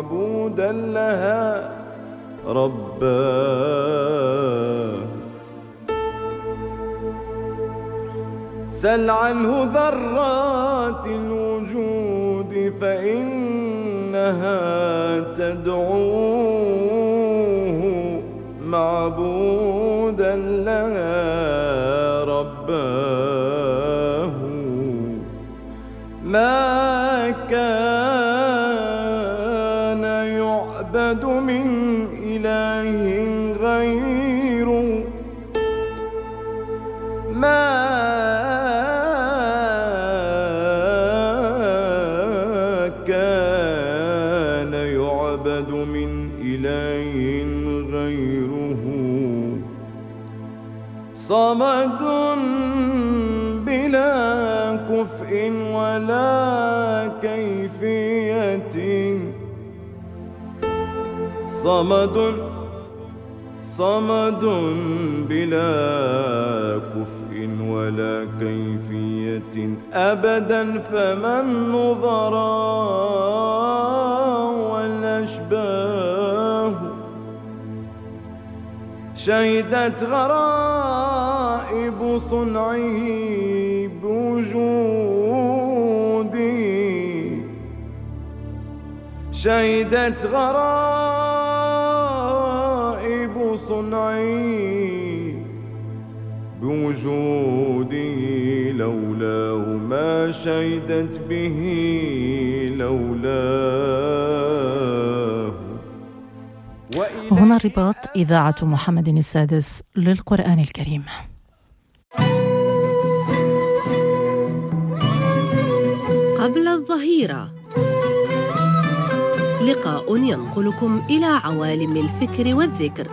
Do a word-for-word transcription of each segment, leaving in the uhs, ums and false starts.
معبودا لها رباه. سل عنه ذرات الوجود فإنها تدعوه معبودا لها رباه. ما كان يعبد من إله غيره، ما كان يعبد من إله غيره. صمد بلا كفء ولا كيفية، صمد صمد بلا كفء ولا كيفية أبدا. فما النظراء والأشباه؟ شهدت غرائب صنعه بوجودي، شهدت غرائب صنعي بوجودي. لولاه ما شهدت به لولاه. هنا الرباط، إذاعة محمد السادس للقرآن الكريم. قبل الظهيرة، لقاء ينقلكم إلى عوالم الفكر والذكر،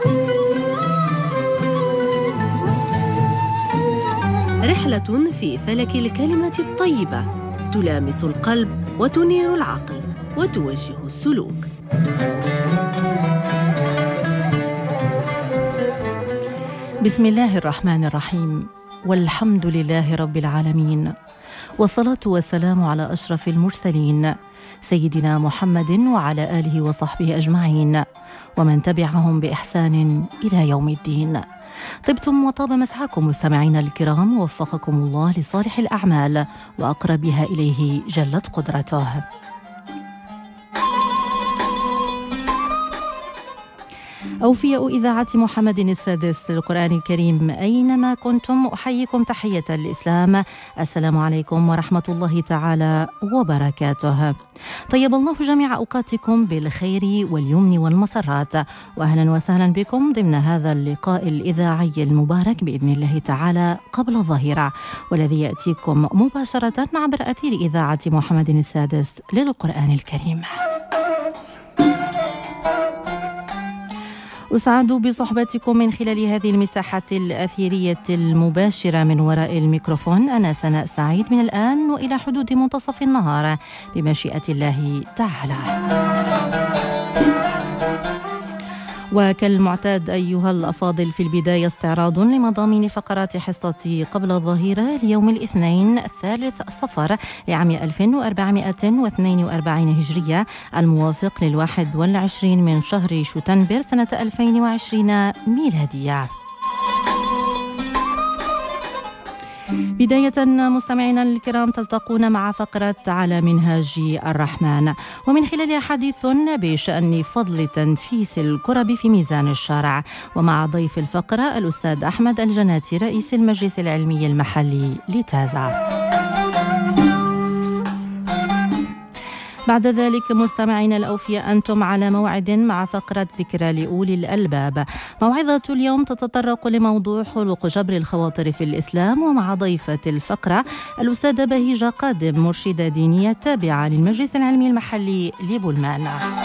رحلة في فلك الكلمة الطيبة تلامس القلب وتنير العقل وتوجه السلوك. بسم الله الرحمن الرحيم، والحمد لله رب العالمين، والصلاة والسلام على أشرف المرسلين سيدنا محمد وعلى آله وصحبه أجمعين ومن تبعهم بإحسان إلى يوم الدين. طبتم وطاب مسعاكم مستمعينا الكرام، ووفقكم الله لصالح الأعمال وأقربها إليه جلت قدرته. أوفياء إذاعة محمد السادس للقرآن الكريم أينما كنتم، أحييكم تحية الإسلام. السلام عليكم ورحمة الله تعالى وبركاته. طيب الله جميع أوقاتكم بالخير واليمن والمسرات، وأهلا وسهلا بكم ضمن هذا اللقاء الإذاعي المبارك بإذن الله تعالى قبل الظهيرة، والذي يأتيكم مباشرة عبر أثير إذاعة محمد السادس للقرآن الكريم. أسعد بصحبتكم من خلال هذه المساحة الأثيرية المباشرة من وراء الميكروفون. أنا سناء سعيد من الآن وإلى حدود منتصف النهار بمشيئة الله تعالى. وكالمعتاد أيها الأفاضل، في البداية استعراض لمضامين فقرات حصة قبل الظهيرة ليوم الاثنين الثالث صفر لعام ألف وأربعمائة واثنين وأربعين هجرية، الموافق للواحد والعشرين من شهر شتنبر سنة ألفين وعشرين ميلادية. بداية مستمعينا الكرام، تلتقون مع فقرة على منهاج الرحمن، ومن خلالها حديث بشأن فضل تنفيس الكرب في ميزان الشرع، ومع ضيف الفقرة الأستاذ أحمد الجناتي رئيس المجلس العلمي المحلي لتازا. بعد ذلك مستمعينا الأوفياء، أنتم على موعد مع فقرة ذكرى لأولي الألباب. موعظة اليوم تتطرق لموضوع خلق جبر الخواطر في الإسلام، ومع ضيفة الفقرة الأستاذة بهيجة قادم، مرشدة دينية تابعة للمجلس العلمي المحلي لبولمان.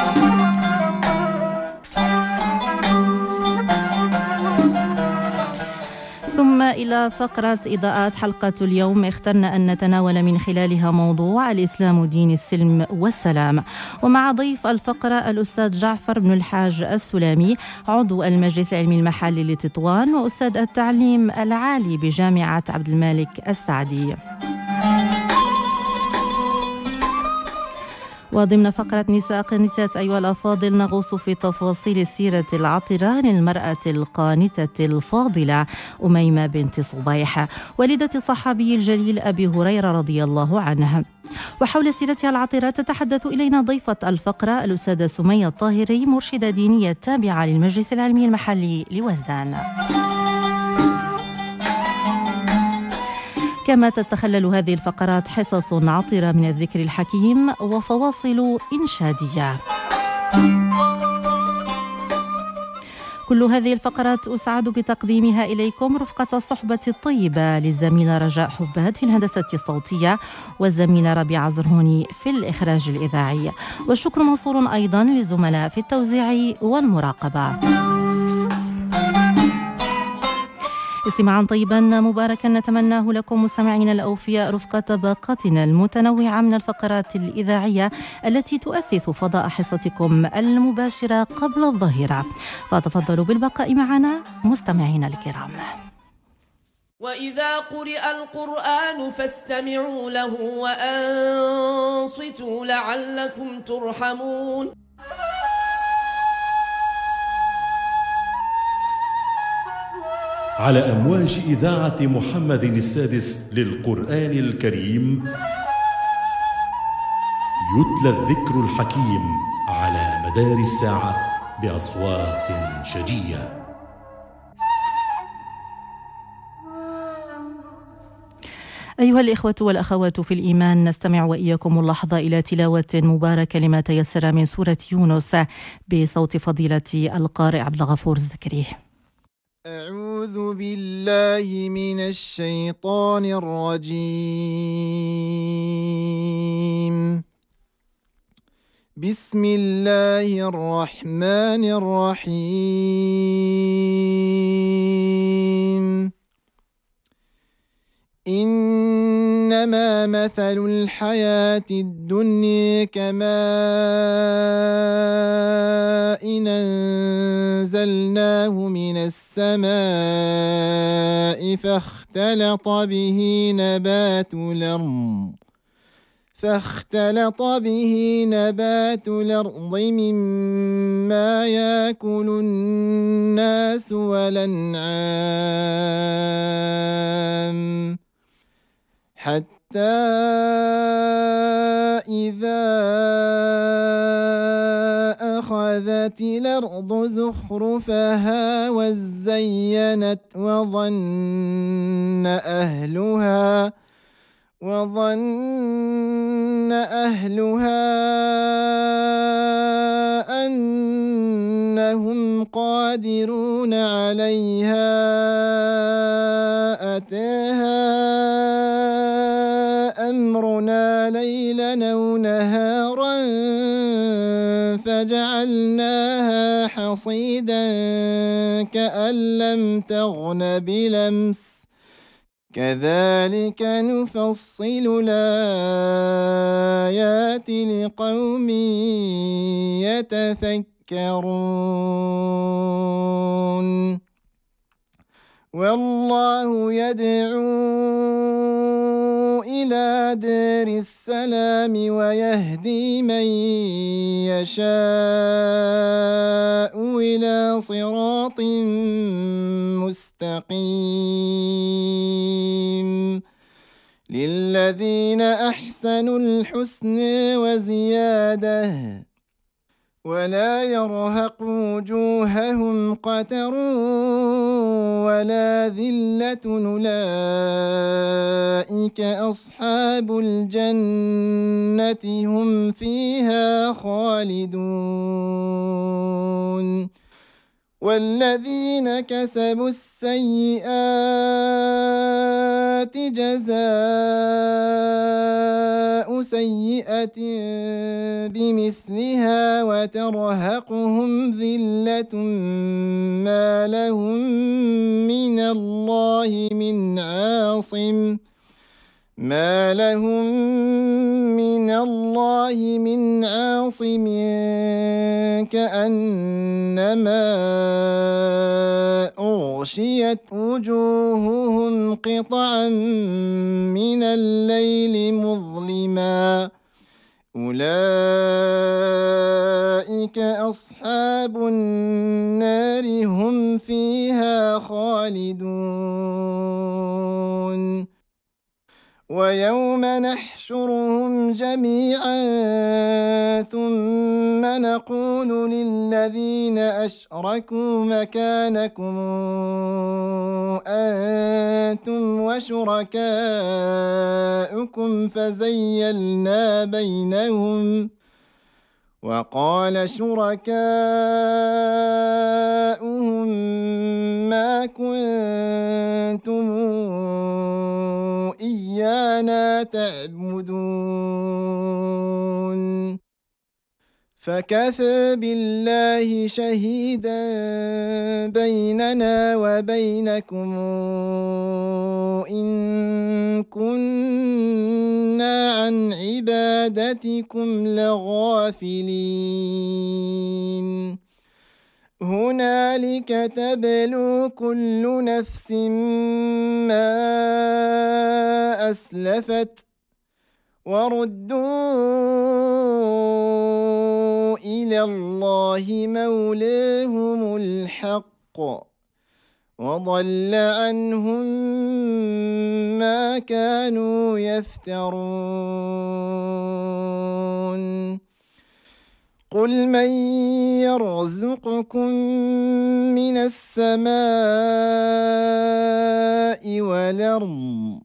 ثم إلى فقرة إضاءات حلقة اليوم، اخترنا أن نتناول من خلالها موضوع الإسلام دين السلم والسلام، ومع ضيف الفقرة الأستاذ جعفر بن الحاج السلامي، عضو المجلس العلمي المحلي لتطوان وأستاذ التعليم العالي بجامعة عبد الملك السعدي. وضمن فقرة نساء قانتات أيها الأفاضل نغوص في تفاصيل السيرة العطرة للمرأة القانتة الفاضلة أميمة بنت صبيح والدة الصحابي الجليل أبي هريرة رضي الله عنه. وحول سيرتها العطرة تتحدث إلينا ضيفة الفقرة الأستاذة سمية الطاهري مرشدة دينية تابعة للمجلس العلمي المحلي لوزدان. كما تتخلل هذه الفقرات حصص عطرة من الذكر الحكيم وفواصل إنشادية. كل هذه الفقرات أسعد بتقديمها إليكم رفقة الصحبة الطيبة للزميلة رجاء حباد في الهندسة الصوتية والزميلة ربيعة زرهوني في الإخراج الإذاعي، والشكر موصول أيضا للزملاء في التوزيع والمراقبة. استماعا طيبا مباركا نتمناه لكم مستمعينا الأوفياء رفقة باقتنا المتنوعة من الفقرات الإذاعية التي تؤثث فضاء حصتكم المباشرة قبل الظهيرة، فتفضلوا بالبقاء معنا مستمعينا الكرام. وإذا قرئ القرآن فاستمعوا له وأنصتوا لعلكم ترحمون. على أمواج إذاعة محمد السادس للقرآن الكريم يتلى الذكر الحكيم على مدار الساعة بأصوات شجية. أيها الإخوة والأخوات في الإيمان، نستمع وإياكم اللحظة إلى تلاوة مباركة لما تيسر من سورة يونس بصوت فضيلة القارئ عبد الغفور الزكري. أعوذ بالله من الشيطان الرجيم. بسم الله الرحمن الرحيم. إنما مثل الحياة الدنيا كماء أنزلناه من السماء فاختلط به نبات الأرض فاختلط به نبات الأرض مما يأكل الناس والأنعام حتى إذا أخذت الأرض زخرفها وزينت وظن أهلها وظن أهلها أنهم قادرون عليها أتاها أمرنا ليلا أو نهارا فجعلناها حصيدا كأن لم تغن بلمس كذلك نفصل الآيات لقوم يتفكرون. والله يدعو إلى دار السلام ويهدي من يشاء إلى صراط مستقيم. للذين أحسنوا الحسن وزيادة ولا يرهق وجوههم قتر ولا ذلة أولئك أصحاب الجنة هم فيها خالدون. والذين كسبوا السيئات جزاء سيئة بمثلها وترهقهم ذلة ما لهم من الله من عاصم ما لهم من الله من عاصم كأنما أغشيت وجوههم قطعا من الليل مظلما أولئك أصحاب النار هم فيها خالدون ويوم نحشرهم جميعا ثم نقول للذين أشركوا مكانكم أنتم وشركاؤكم فزيلنا بينهم وقال شركاؤهم ما كنتم إيانا تعبدون فكفى بالله شهيدا بيننا وبينكم إن كنا عن عبادتكم لغافلين هنالك تبلو كل نفس ما أسلفت وردوا إلى الله مولاهم الحق وضل عنهم ما كانوا يفترون قل من يرزقكم من السماء والأرض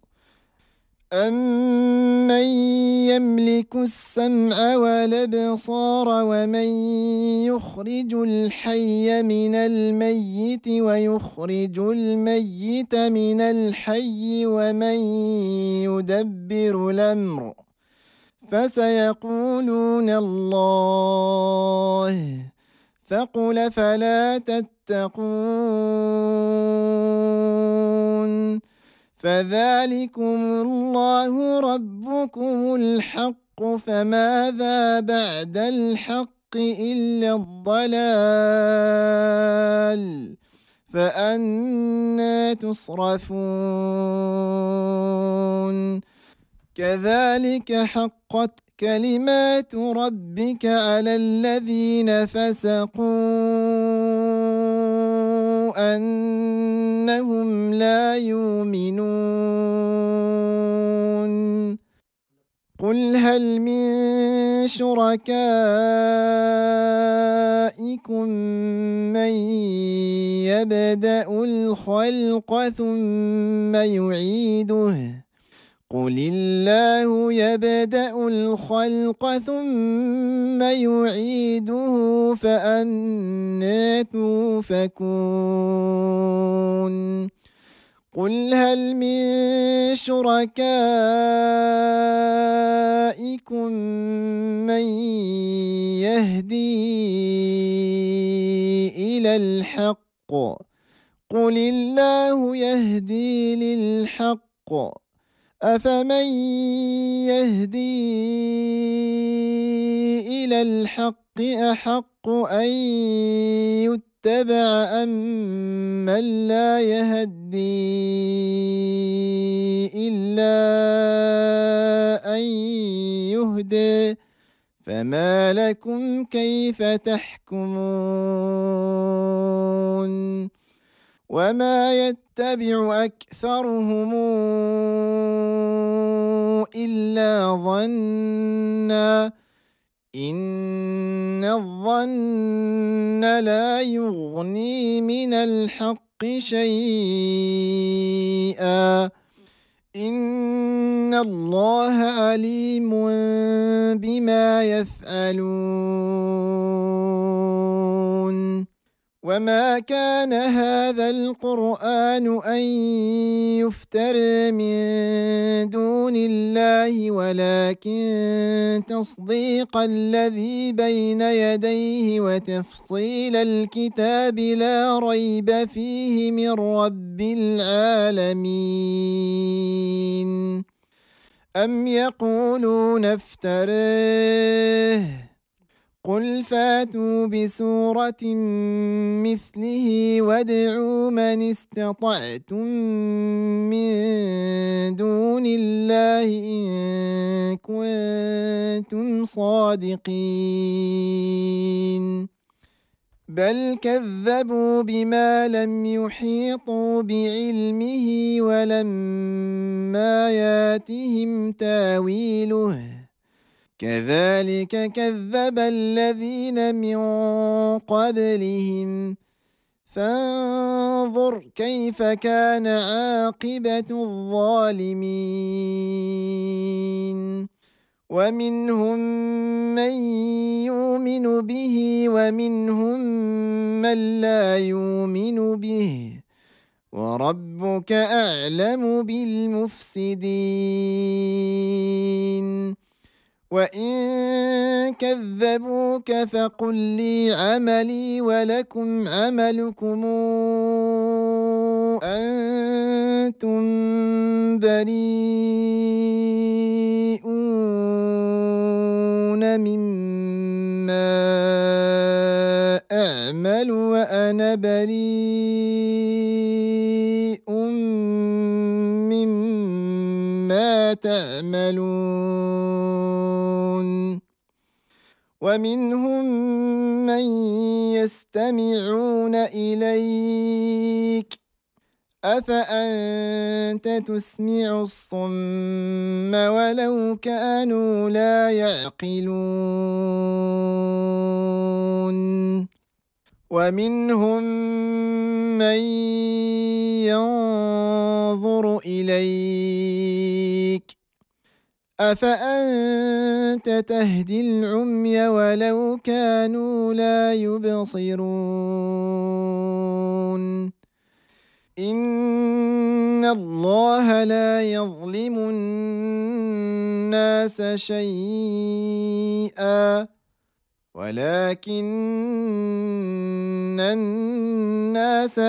أمن يملك السمع والأبصار ومن يخرج الحي من الميت ويخرج الميت من الحي ومن يدبر الأمر فسيقولون الله فقل فلا تتقون فذلكم الله ربكم الحق فماذا بعد الحق إلا الضلال فأنى تصرفون كذلك حقت كلمات ربك على الذين فسقوا أنهم لا يؤمنون قل هل من شركائكم من يبدأ الخلق ثم يعيده قل الله يبدأ الخلق ثم يعيده فأنى توفكون قل هل من شركائكم من يهدي إلى الحق قل الله يهدي للحق أفمن يهدي إلى الحق أحق أن يتبع أم من لا يهدي إلا أن يهدي فما لكم كيف تحكمون وما يتبع أكثرهم إلا ظنا إن الظن لا يغني من الحق شيئا إن الله عليم بما يفعلون وما كان هذا القرآن أن يفترى من دون الله ولكن تصديق الذي بين يديه وتفصيل الكتاب لا ريب فيه من رب العالمين أم يقولون افتراه قل فاتوا بسورة مثله وادعوا من استطعتم من دون الله إن كنتم صادقين بل كذبوا بما لم يحيطوا بعلمه ولما ياتهم تاويله كذلك كذب الذين من قبلهم فانظر كيف كان عاقبة الظالمين ومنهم من يؤمن به ومنهم من لا يؤمن به وربك أعلم بالمفسدين وإن كذبوك فقل لي عملي ولكم عملكم أنتم بريئون مما أعمل وأنا بريء مما تعملون ومنهم من يستمعون إليك أفأنت تسمع الصم ولو كانوا لا يعقلون ومنهم من ينظر إليك أفأنت تهدي العمي ولو كانوا لا يبصرون إن الله لا يظلم الناس شيئا ولكن الناس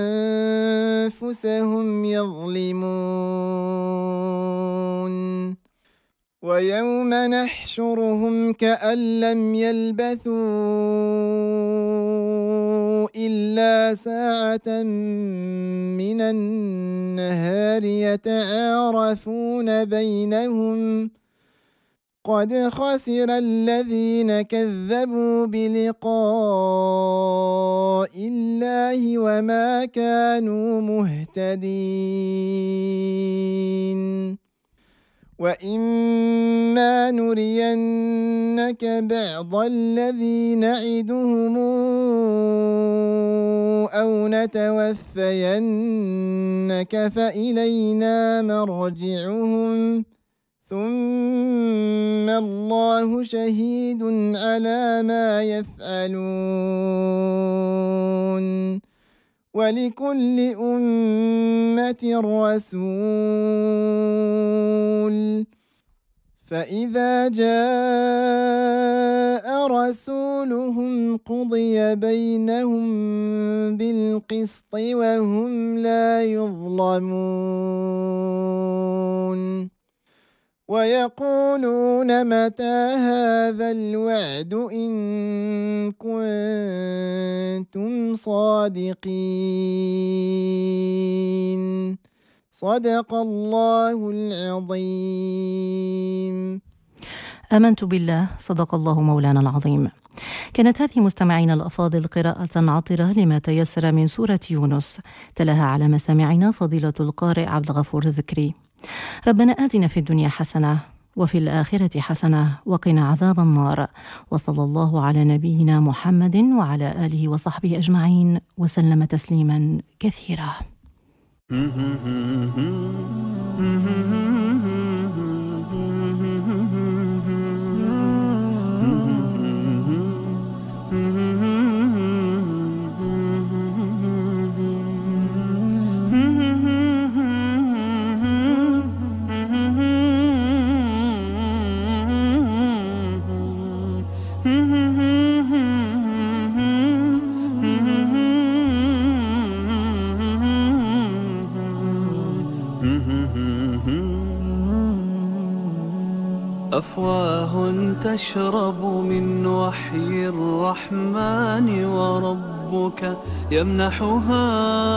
أنفسهم يظلمون ويوم نحشرهم كأن لم يلبثوا إلا ساعة من النهار يتعارفون بينهم قد خسر الذين كذبوا بلقاء الله وما كانوا مهتدين وإما نرينك بعض الذي نعدهم أو نتوفينك فإلينا مرجعهم ثم الله شهيد على ما يفعلون ولكل أمة رسول فإذا جاء رسولهم قضي بينهم بالقسط وهم لا يظلمون ويقولون متى هذا الوعد إن كنتم صادقين صدق الله العظيم. آمنت بالله، صدق الله مولانا العظيم. كانت هذه مستمعينا الأفاضل قراءة عطرة لما تيسر من سورة يونس، تلاها على مسامعنا فضيلة القارئ عبد الغفور الذكري. ربنا آتنا في الدنيا حسنة وفي الآخرة حسنة وقنا عذاب النار، وصلى الله على نبينا محمد وعلى آله وصحبه أجمعين وسلم تسليما كثيرا. Mm-hmm. تشرب من وحي الرحمن وربك يمنحها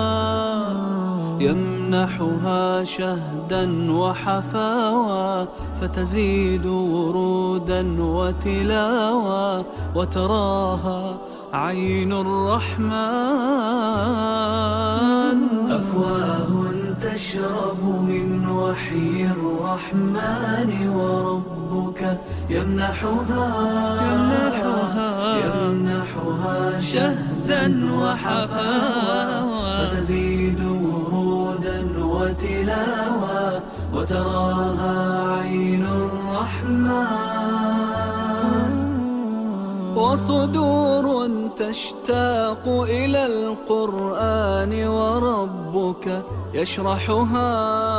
يمنحها شهدا وحفاوى فتزيد ورودا وتلاوى وتراها عين الرحمن. أفواه تشرب من وحي الرحمن وربك يمنحها يمنحها, يمنحها شهدا وحفاوى فتزيد ورودا وتلاوى وتراها عين الرحمن. وصدور تشتاق إلى القرآن وربك يشرحها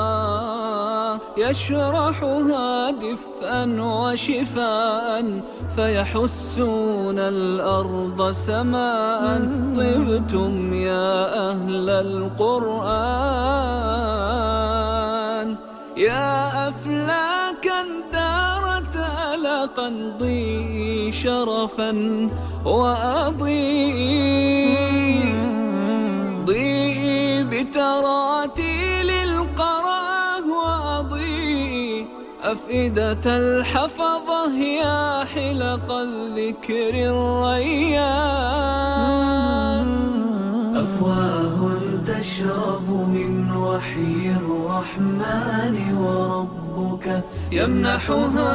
يشرحها دفءا وشفاء فيحسون الأرض سماء. طبتم يا أهل القرآن يا أفلاكا دارت ألقا ضيئي شرفا وأضيئي ضيئي بتراتيل القراه وأضيئي أفئدة الحفظة يا حلق الذكر الريان. أفواه تشرب من وحي الرحمن وربك يمنحها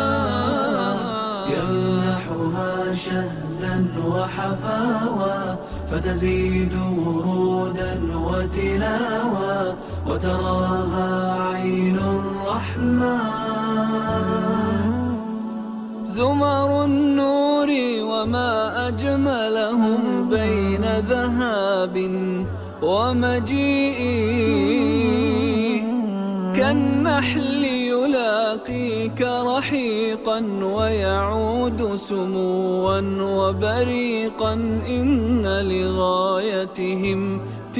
يمنحها شهدا وحفاوى فتزيد ورودا وتلاوى وتراها عين الرحمن. زمر النور وما أجملهم بين ذهاب ومجيء كالنحل يلاقيك رحيقا ويعود سموا وبريقا. إن لغايتهم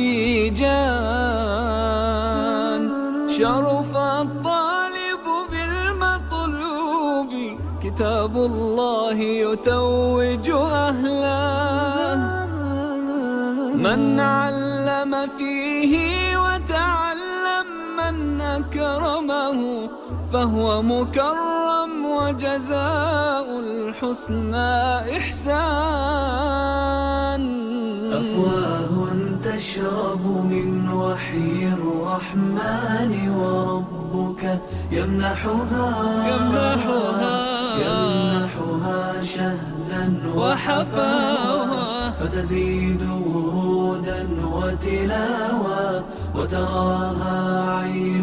تيجان شرف الطالب بالمطلوب كتاب الله يتوج أهله. من علم فيه وتعلم من أكرمه فهو مكرم وجزاء الحسنى إحسان. أفواه تشرب من وحي الرحمن وربك يمنحها يمنحها يمنحها شهدا وحفاوى فتزيد ورودا وتلاوى وتراها عين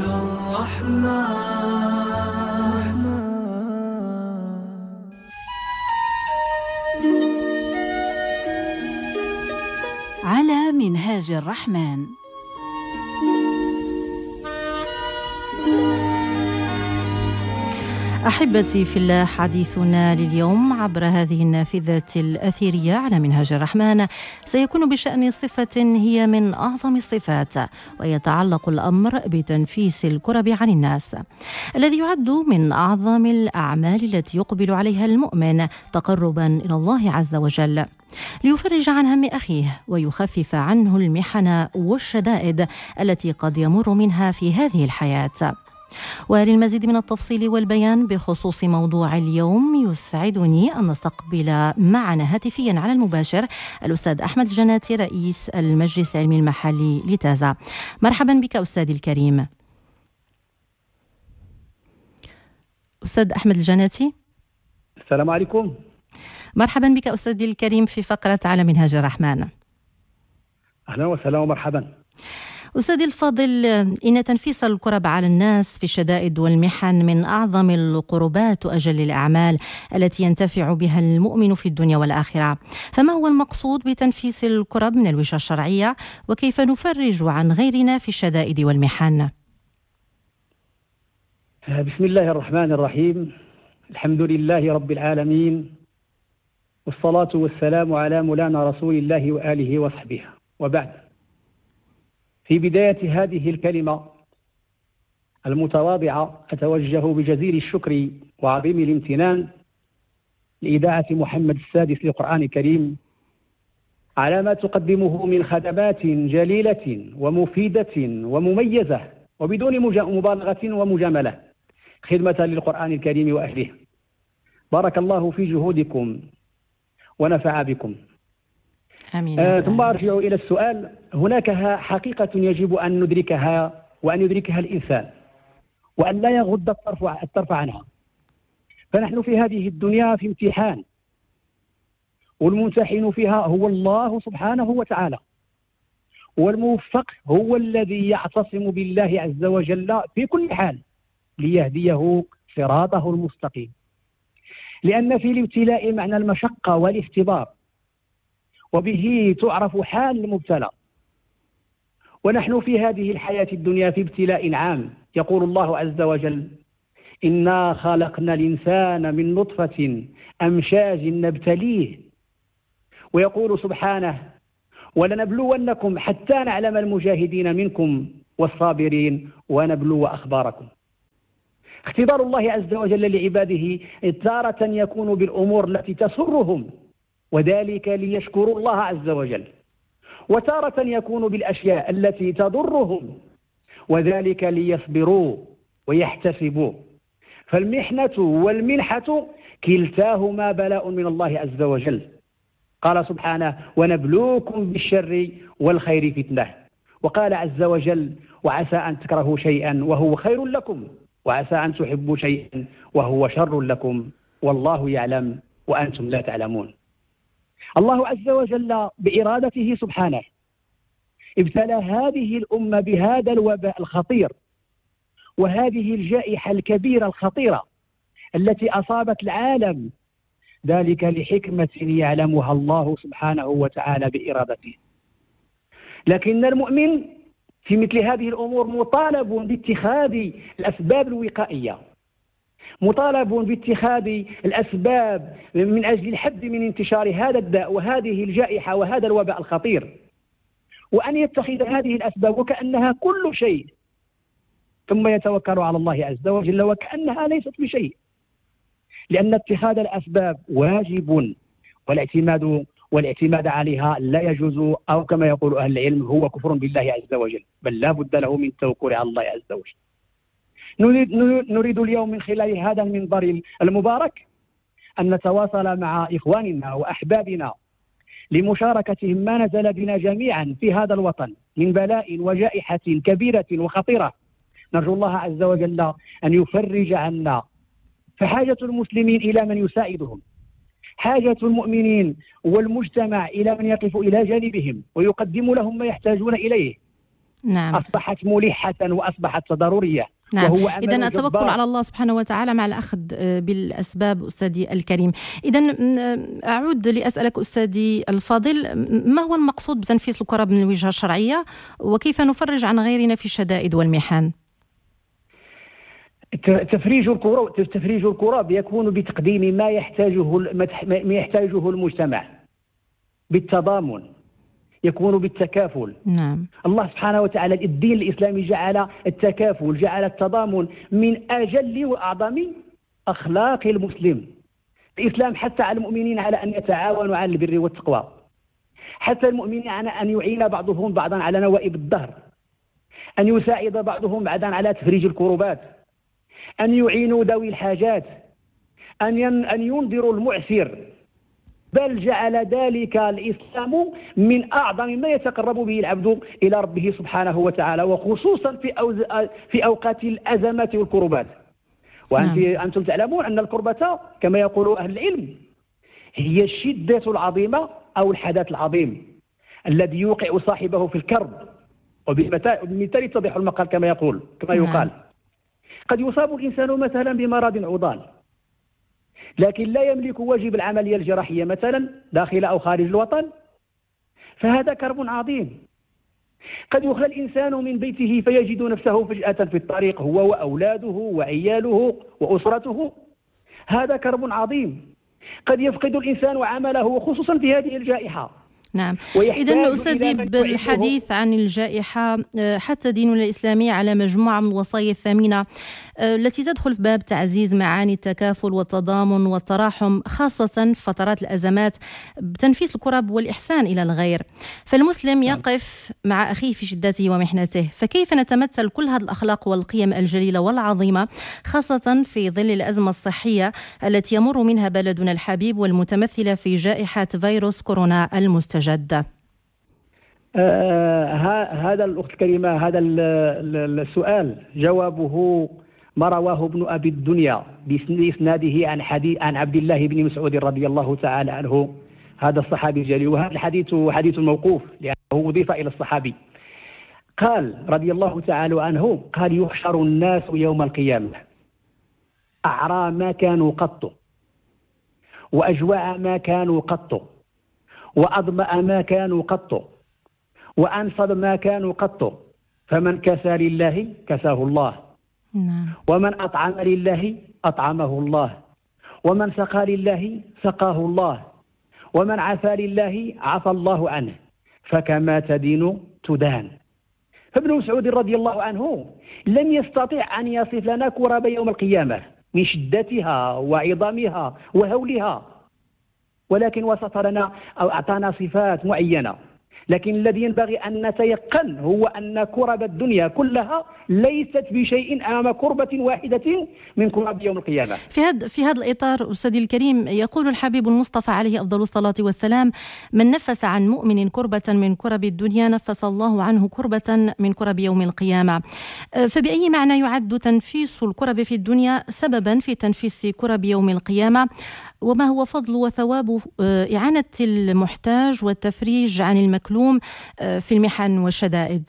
الرحمن. على منهاج الرحمن. أحبتي في الله، حديثنا لليوم عبر هذه النافذة الأثيرية على منهاج الرحمن سيكون بشأن صفة هي من أعظم الصفات، ويتعلق الأمر بتنفيس الكرب عن الناس، الذي يعد من أعظم الأعمال التي يقبل عليها المؤمن تقربا إلى الله عز وجل، ليفرج عن هم أخيه ويخفف عنه المحن والشدائد التي قد يمر منها في هذه الحياة. وللمزيد من التفصيل والبيان بخصوص موضوع اليوم يسعدني أن نستقبل معنا هاتفيا على المباشر الأستاذ أحمد الجناتي رئيس المجلس العلمي المحلي لتازا. مرحبا بك أستاذي الكريم. أستاذ أحمد الجناتي، السلام عليكم. مرحبا بك أستاذي الكريم في فقرة على منهاج الرحمن. أهلا وسهلا ومرحبا. أستاذي الفاضل، إن تنفيس الكرب على الناس في الشدائد والمحن من أعظم القربات وأجل الأعمال التي ينتفع بها المؤمن في الدنيا والآخرة، فما هو المقصود بتنفيس الكرب من الوجهة الشرعية، وكيف نفرج عن غيرنا في الشدائد والمحن؟ بسم الله الرحمن الرحيم، الحمد لله رب العالمين، والصلاة والسلام على مولانا رسول الله وآله وصحبه، وبعد. في بداية هذه الكلمة المتواضعة أتوجه بجزيل الشكر وعظيم الامتنان لإذاعة محمد السادس للقرآن الكريم على ما تقدمه من خدمات جليلة ومفيدة ومميزة وبدون مبالغة ومجاملة خدمة للقرآن الكريم وأهله. بارك الله في جهودكم ونفع بكم. آمين. آه ثم أرجع إلى السؤال. هناك حقيقة يجب أن ندركها وأن يدركها الإنسان وأن لا يغض الطرف, الطرف عنها. فنحن في هذه الدنيا في امتحان، والممتحن فيها هو الله سبحانه وتعالى، والموفق هو الذي يعتصم بالله عز وجل في كل حال ليهديه صراطه المستقيم. لأن في الابتلاء معنى المشقة والاختبار، وبه تعرف حال المبتلى. ونحن في هذه الحياة الدنيا في ابتلاء عام. يقول الله عز وجل: إنا خلقنا الإنسان من نطفة أمشاج نبتليه. ويقول سبحانه: ولنبلونكم حتى نعلم المجاهدين منكم والصابرين ونبلو أخباركم. اختبار الله عز وجل لعباده تارة يكون بالأمور التي تسرهم وذلك ليشكروا الله عز وجل، وتارة يكون بالأشياء التي تضرهم وذلك ليصبروا ويحتسبوا. فالمحنة والمنحة كلتاهما بلاء من الله عز وجل. قال سبحانه: ونبلوكم بالشر والخير فتنة. وقال عز وجل: وعسى أن تكرهوا شيئا وهو خير لكم، وعسى أن تحبوا شيئا وهو شر لكم، والله يعلم وأنتم لا تعلمون. الله عز وجل بإرادته سبحانه ابتلى هذه الأمة بهذا الوباء الخطير وهذه الجائحة الكبيرة الخطيرة التي أصابت العالم، ذلك لحكمة يعلمها الله سبحانه وتعالى بإرادته. لكن المؤمن في مثل هذه الأمور مطالب باتخاذ الأسباب الوقائية، مطالب باتخاذ الأسباب من أجل الحد من انتشار هذا الداء وهذه الجائحة وهذا الوباء الخطير، وأن يتخذ هذه الأسباب وكأنها كل شيء، ثم يتوكل على الله عز وجل وكأنها ليست بشيء. لأن اتخاذ الأسباب واجب، والاعتماد والاعتماد عليها لا يجوز، أو كما يقول أهل العلم هو كفر بالله عز وجل، بل لا بد له من التوكل على الله عز وجل. نريد, نريد اليوم من خلال هذا المنبر المبارك أن نتواصل مع إخواننا وأحبابنا لمشاركتهم ما نزل بنا جميعا في هذا الوطن من بلاء وجائحة كبيرة وخطيرة. نرجو الله عز وجل أن يفرج عنا. فحاجة المسلمين إلى من يساعدهم، حاجة المؤمنين والمجتمع إلى من يقف إلى جانبهم ويقدم لهم ما يحتاجون إليه. نعم. أصبحت ملحة وأصبحت ضرورية. نعم. إذن التوكل على الله سبحانه وتعالى مع الأخذ بالأسباب. أستاذي الكريم، إذن أعود لأسألك أستاذي الفاضل، ما هو المقصود بتنفيس الكرب من الوجهة الشرعية، وكيف نفرج عن غيرنا في الشدائد والمحن؟ تفريج الكرب تفريج الكرب يكون بتقديم ما يحتاجه ما يحتاجه المجتمع بالتضامن، يكون بالتكافل. نعم. الله سبحانه وتعالى الدين الإسلامي جعل التكافل، جعل التضامن من أجل وأعظم أخلاق المسلم. الإسلام حث على المؤمنين على أن يتعاونوا على البر والتقوى، حتى المؤمنين على أن يعين بعضهم بعضا على نوائب الدهر، أن يساعد بعضهم بعضا على تفريج الكروبات، أن يعينوا ذوي الحاجات، أن أن ينذروا المعسر. بل جعل ذلك الإسلام من أعظم ما يتقرب به العبد إلى ربه سبحانه وتعالى، وخصوصا في في أوقات الأزمات والكربات. وأنتم تعلمون أن الكربة كما يقول أهل العلم هي الشدة العظيمة أو الحدث العظيم الذي يوقع صاحبه في الكرب، وبالمثال يتضح المقال كما يقول كما يقال. قد يصاب الإنسان مثلا بمرض عضال، لكن لا يملك واجب العملية الجراحية مثلا داخل أو خارج الوطن، فهذا كرب عظيم. قد يخلى الإنسان من بيته فيجد نفسه فجأة في الطريق هو وأولاده وعياله وأسرته، هذا كرب عظيم. قد يفقد الإنسان عمله، وخصوصا في هذه الجائحة نعم. إذن أسدي بالحديث عن الجائحة، حتى ديننا الإسلامي على مجموعة من الوصايا الثمينة التي تدخل في باب تعزيز معاني التكافل والتضامن والتراحم، خاصة في فترات الأزمات، بتنفيس الكرب والإحسان إلى الغير. فالمسلم يقف مع أخيه في شدته ومحنته، فكيف نتمثل كل هذه الأخلاق والقيم الجليلة والعظيمة، خاصة في ظل الأزمة الصحية التي يمر منها بلدنا الحبيب والمتمثلة في جائحة فيروس كورونا المستجد؟ جدة. آه هذا الأخت الكريمة، هذا السؤال جوابه ما رواه ابن أبي الدنيا بإسناده عن حديث عن عبد الله بن مسعود رضي الله تعالى عنه، هذا الصحابي الجليل، وهذا الحديث حديث موقوف لأنه أضيف إلى الصحابي. قال رضي الله تعالى عنه، قال: يحشر الناس يوم القيامة أعرى ما كانوا قط، وأجوع ما كانوا قط، وأظمأ ما كانوا قط، وأنصب ما كانوا قط، فمن كسى لله كساه الله، ومن أطعم لله أطعمه الله، ومن سقى لله سقاه الله، ومن عفا لله عفى الله عنه، فكما تدين تدان. فابن مسعود رضي الله عنه لم يستطع أن يصف لنا كرب يوم القيامة من شدتها وعظامها وهولها، ولكن وصف لنا أو أعطانا صفات معينة. لكن الذي ينبغي أن نتيقن هو أن كرب الدنيا كلها ليست بشيء أمام كربة واحدة من كرب يوم القيامة. في هذا في هذا الإطار أستاذي الكريم، يقول الحبيب المصطفى عليه أفضل الصلاة والسلام: من نفس عن مؤمن كربة من كرب الدنيا نفس الله عنه كربة من كرب يوم القيامة. فبأي معنى يعد تنفيس الكرب في الدنيا سببا في تنفيس كرب يوم القيامة؟ وما هو فضل وثواب إعانة المحتاج والتفريج عن المكلوم في المحن والشدائد؟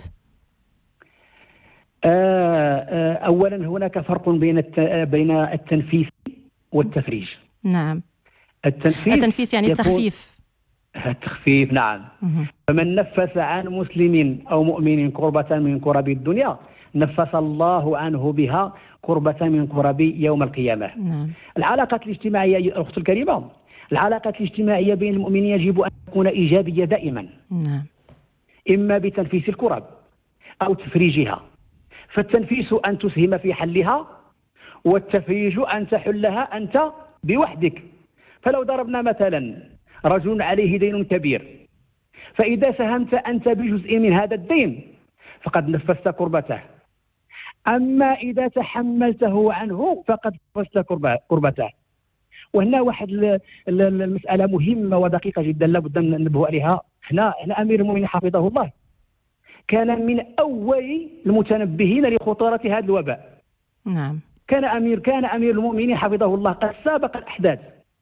أولا هناك فرق بين بين التنفيس والتفريج. نعم. التنفيس, التنفيس يعني التخفيف. التخفيف نعم. مه. فمن نفس عن مسلم أو مؤمن كربة من كرب الدنيا نفس الله عنه بها كربة من كرب يوم القيامة. نعم. العلاقة الاجتماعية أخت الكريمة، العلاقة الاجتماعية بين المؤمنين يجب أن تكون إيجابية دائما. نعم. إما بتنفيس الكرب أو تفريجها. فالتنفيس أن تسهم في حلها، والتفريج أن تحلها أنت بوحدك. فلو ضربنا مثلا رجل عليه دين كبير، فإذا ساهمت أنت بجزء من هذا الدين فقد نفست كربته، أما إذا تحملته عنه فقد نفست كربته. وهنا واحد المسألة مهمة ودقيقة جدا لابد أن ننبه عليها. هنا هنا أمير المؤمنين حفظه الله كان من أول المتنبهين لخطورة هذا الوباء. نعم. كان أمير كان أمير المؤمنين حفظه الله قد سابق الأحداث،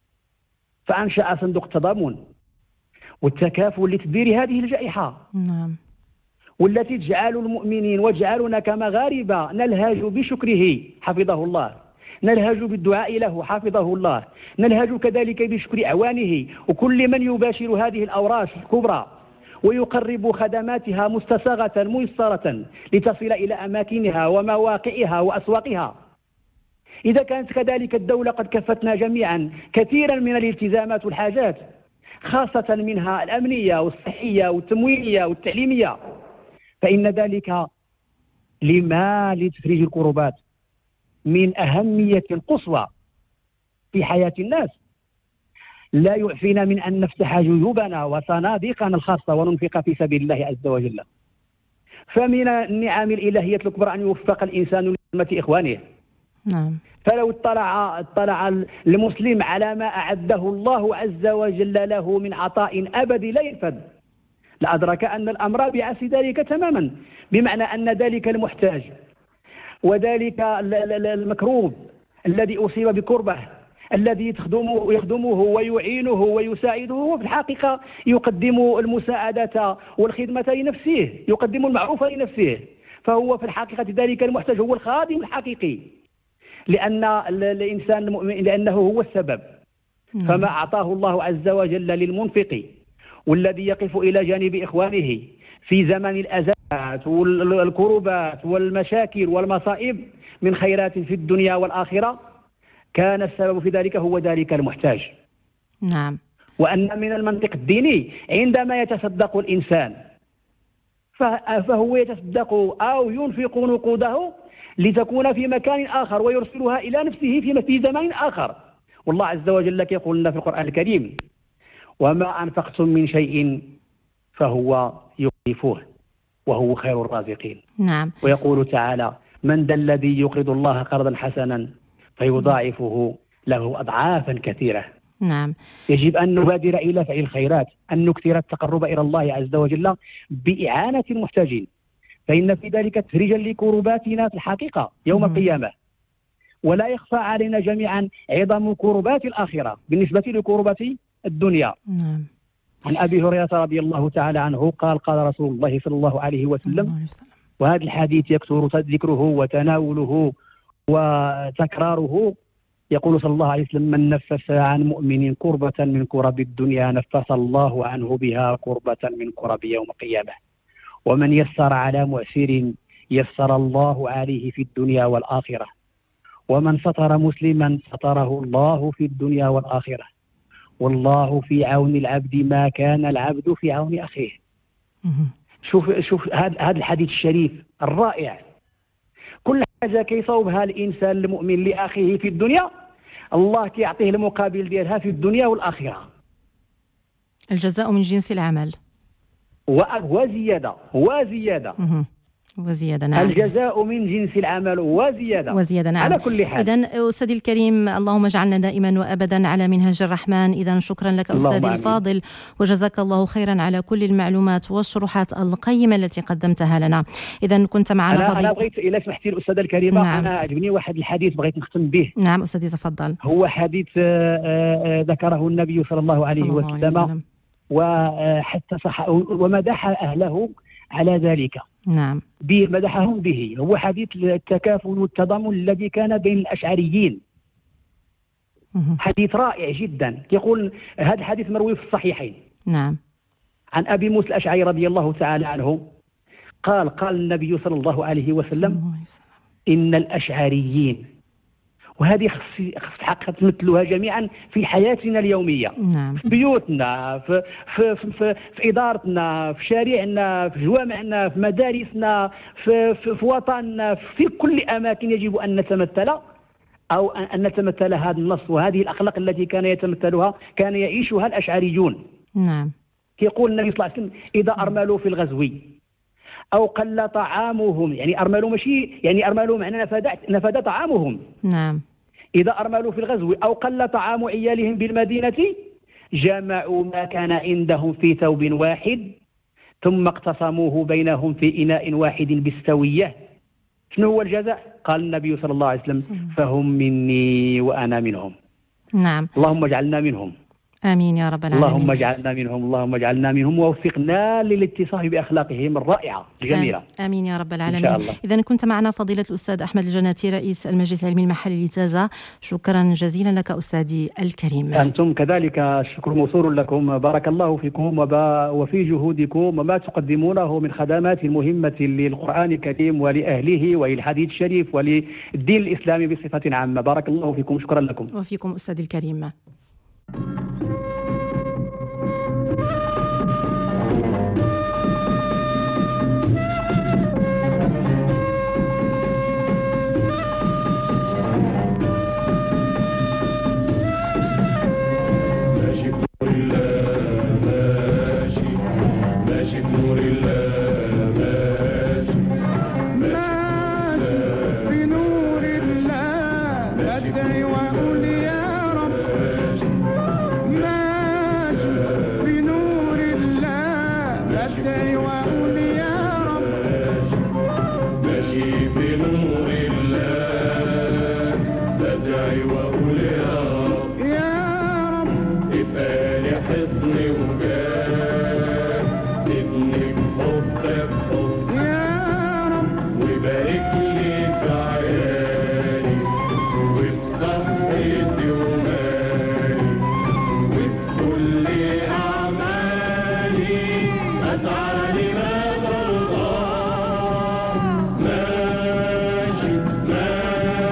فأنشأ صندوق التضامن والتكافل لتدبير هذه الجائحة. نعم. والتي تجعل المؤمنين وجعلنا كمغاربة نلهج بشكره حفظه الله، نلهج بالدعاء له حفظه الله، نلهج كذلك بشكر أعوانه وكل من يباشر هذه الأوراش الكبرى ويقرب خدماتها مستساغة ميسرة لتصل إلى أماكنها ومواقعها وأسواقها. إذا كانت كذلك الدولة قد كفتنا جميعا كثيرا من الالتزامات والحاجات، خاصة منها الأمنية والصحية والتموينية والتعليمية، فإن ذلك لما لتفريج الكربات من أهمية قصوى في حياة الناس، لا يعفينا من أن نفتح جيوبنا وصناديقنا الخاصة وننفق في سبيل الله عز وجل. فمن النعم الإلهية الكبرى أن يوفق الإنسان لخدمة إخوانه. نعم. فلو اطلع اطلع المسلم على ما أعده الله عز وجل له من عطاء أبدي لا ينفد، لأدرك أن الأمر بعكس ذلك تماما، بمعنى أن ذلك المحتاج وذلك المكروب الذي أصيب بكربة الذي يخدمه, يخدمه ويعينه ويساعده في الحقيقة يقدم المساعدة والخدمة لنفسه، يقدم المعروف لنفسه، فهو في الحقيقة ذلك المحتاج هو الخادم الحقيقي، لأن الإنسان المؤمن لأنه هو السبب. فما أعطاه الله عز وجل للمنفق والذي يقف إلى جانب إخوانه في زمن الأزمات والكروبات والمشاكل والمصائب من خيرات في الدنيا والآخرة، كان السبب في ذلك هو ذلك المحتاج. نعم. وأن من المنطق الديني عندما يتصدق الإنسان فهو يتصدق أو ينفق نقوده لتكون في مكان آخر ويرسلها إلى نفسه في زمان آخر. والله عز وجل يقول لنا في القرآن الكريم: وما أنفقتم من شيء فهو يخلفه وهو خير الرازقين. نعم. ويقول تعالى: من ذا الذي يقرض الله قرضا حسنا فيضاعفه له أضعافا كثيرة. نعم. يجب أن نبادر إلى فعل الخيرات، أن نكثر التقرب إلى الله عز وجل بإعانة المحتاجين، فإن في ذلك تفريجا لكرباتنا في الحقيقة يوم القيامة. ولا يخفى علينا جميعا عظم كربات الآخرة بالنسبة لكربات الدنيا. نعم. عن أبي هريرة رضي الله تعالى عنه قال: قال رسول الله صلى الله عليه وسلم، وهذا الحديث يكثر ذكره وتناوله وتكراره، يقول صلى الله عليه وسلم: من نفس عن مؤمن كربة من كرب الدنيا نفس الله عنه بها كربة من كرب يوم القيامة، ومن يسر على معسر يسر الله عليه في الدنيا والآخرة، ومن ستر مسلما ستره الله في الدنيا والآخرة، والله في عون العبد ما كان العبد في عون أخيه. شوف شوف هذا هذا الحديث الشريف الرائع، كل حاجة كيصوبها الإنسان المؤمن لأخيه في الدنيا الله كيعطيه المقابل ديالها في الدنيا والآخرة. الجزاء من جنس العمل. وزيادة وزيادة وزيادة. نعم. الجزاء من جنس العمل وزيادة وزيادة. نعم. على كل حال. إذن أستاذي الكريم، اللهم اجعلنا دائما وأبدا على منهج الرحمن. إذن شكرا لك أستاذي الفاضل، وجزاك الله خيرا على كل المعلومات والشروحات القيمة التي قدمتها لنا. إذن كنت معنا أنا, فضيل... أنا بغيت إلى سمحتي الأستاذة الكريمة، نعم. أنا عجبني واحد الحديث بغيت نختم به. نعم أستاذي تفضل. هو حديث ذكره النبي صلى الله عليه صلى الله وسلم, وسلم. وحتى صح ومدح أهله على ذلك. نعم. مدحهم به. هو حديث التكافل والتضامن الذي كان بين الأشعريين. مه. حديث رائع جدا. يقول هذا الحديث مروي في الصحيحين. نعم. عن أبي موسى الأشعري رضي الله تعالى عنه قال: قال النبي صلى الله عليه وسلم: إن الأشعريين، وهذه خص حق تمثلها جميعا في حياتنا اليومية. نعم. في بيوتنا، في, في, في, في, في إدارتنا، في شارعنا، في جوامعنا، في مدارسنا، في, في, في وطننا، في كل أماكن يجب أن نتمثل أو أن نتمثل هذا النص وهذه الأخلاق التي كان يتمثلها كان يعيشها الأشعريون. نعم. يقول النبي صلى الله عليه وسلم: إذا أرملوا في الغزو أو قل طعامهم، يعني أرملوا ماشي يعني أرملوا معنى نفد نفد طعامهم. نعم. إذا أرملوا في الغزو أو قل طعام عيالهم بالمدينة جمعوا ما كان عندهم في ثوب واحد ثم اقتسموه بينهم في إناء واحد بالسوية. شنو هو الجزاء؟ قال النبي صلى الله عليه وسلم: فهم مني وأنا منهم. نعم. اللهم اجعلنا منهم. آمين يا رب العالمين. اللهم اجعلنا منهم، اللهم اجعلنا منهم ووفقنا للاتصاف بأخلاقهم الرائعة الجميلة. آمين يا رب العالمين. إذا كنت معنا فضيلة الأستاذ أحمد الجناتي رئيس المجلس العلمي المحلي لتازة، شكرا جزيلا لك أستاذي الكريم. أنتم كذلك الشكر موصول لكم، بارك الله فيكم وفي جهودكم وما تقدمونه من خدمات مهمة للقرآن الكريم ولأهله وللحديث الشريف وللدين الإسلامي بصفة عامة. بارك الله فيكم، شكرا لكم. وفيكم أستاذي الكريم.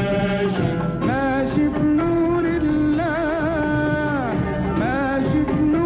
ماشي بنور الله، ماشي بنور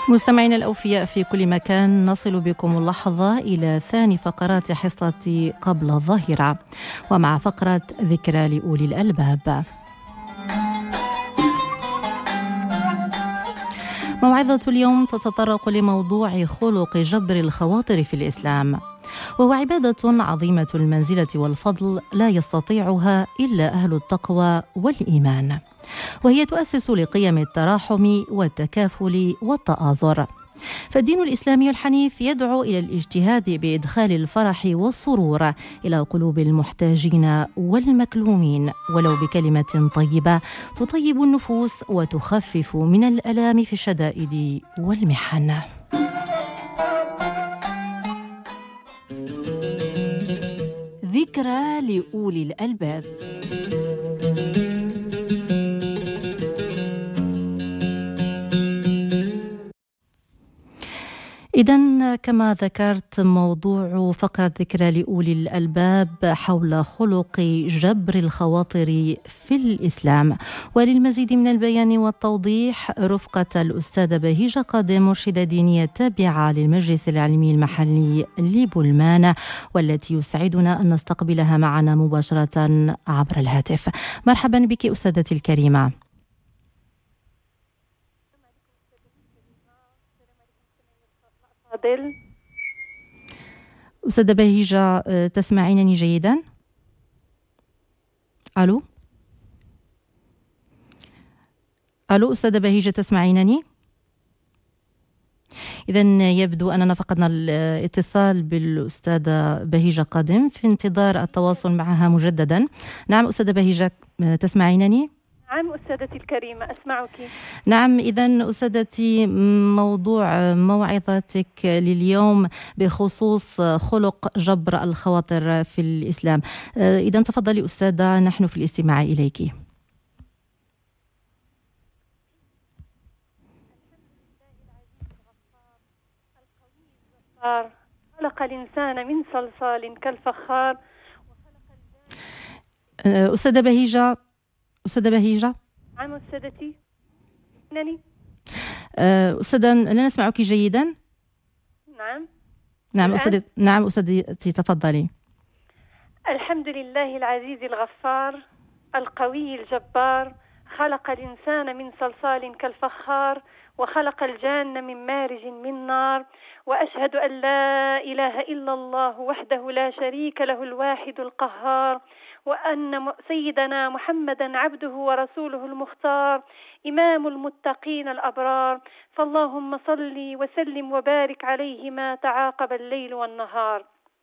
مستمعينا الأوفياء في كل مكان، نصل بكم اللحظة إلى ثاني فقرات حصة قبل الظاهرة، ومع فقرة ذكرى لأولي الألباب. موعظة اليوم تتطرق لموضوع خلق جبر الخواطر في الإسلام، وهو عبادة عظيمة المنزلة والفضل لا يستطيعها إلا أهل التقوى والإيمان، وهي تؤسس لقيم التراحم والتكافل والتآزر. فالدين الإسلامي الحنيف يدعو إلى الاجتهاد بإدخال الفرح والسرور إلى قلوب المحتاجين والمكلومين، ولو بكلمة طيبة تطيب النفوس وتخفف من الآلام في الشدائد والمحن. ذكرى لأولي الألباب. إذن كما ذكرت، موضوع فقرة ذكرى لأولي الألباب حول خلق جبر الخواطر في الإسلام. وللمزيد من البيان والتوضيح رفقة الأستاذة بهيجة قادم، مرشدة دينية تابعة للمجلس العلمي المحلي لبلمان، والتي يسعدنا أن نستقبلها معنا مباشرة عبر الهاتف. مرحبا بك أستاذتي الكريمة. أستاذة بهيجة، تسمعينني جيدا؟ ألو ألو أستاذة بهيجة، تسمعينني؟ إذن يبدو أننا فقدنا الاتصال بالأستاذة بهيجة قادم، في انتظار التواصل معها مجددا. نعم أستاذة بهيجة، تسمعينني؟ نعم أستاذتي الكريمة، أسمعك. نعم، إذن أستاذتي، موضوع موعظتك لليوم بخصوص خلق جبر الخواطر في الإسلام. إذن تفضلي أستاذة، نحن في الاستماع إليك. خلق الإنسان من صلصال كالفخار. أستاذة بهيجة أستاذة بهيجة نعم أستاذتي، إنني أستاذة لا نسمعك جيدا. نعم نعم أستاذتي نعم أستاذتي تفضلي. الحمد لله العزيز الغفار القوي الجبار، خلق الإنسان من صلصال كالفخار، وخلق الجان من مارج من نار، وأشهد أن لا إله إلا الله وحده لا شريك له الواحد القهار، وأن سيدنا محمدا عبده ورسوله المختار، إمام المتقين الأبرار، فاللهم صل وسلم وبارك عليه ما تعاقب الليل والنهار.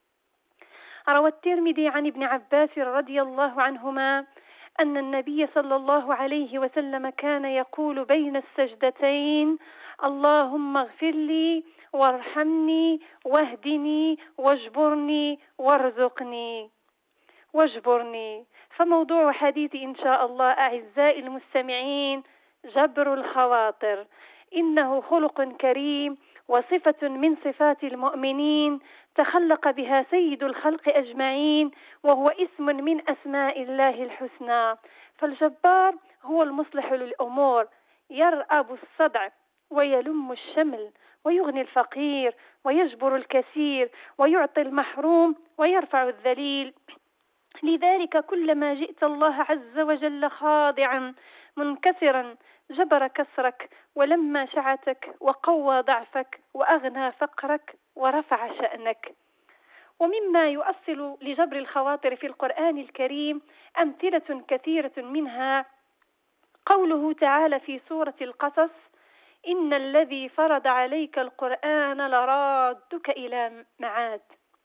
روى الترمذي عن ابن عباس رضي الله عنهما أن النبي صلى الله عليه وسلم كان يقول بين السجدتين: اللهم اغفر لي وارحمني واهدني واجبرني وارزقني واجبرني. فموضوع حديثي إن شاء الله أعزائي المستمعين جبر الخواطر، إنه خلق كريم وصفة من صفات المؤمنين تخلق بها سيد الخلق أجمعين، وهو اسم من أسماء الله الحسنى. فالجبار هو المصلح للأمور، يرأب الصدع ويلم الشمل ويغني الفقير ويجبر الكثير ويعطي المحروم ويرفع الذليل. لذلك كلما جئت الله عز وجل خاضعا منكسرا جبر كسرك ولما شعتك وقوى ضعفك وأغنى فقرك ورفع شأنك. ومما يؤصل لجبر الخواطر في القرآن الكريم أمثلة كثيرة، منها قوله تعالى في سورة القصص: إن الذي فرض عليك القرآن لرادك إلى معاد.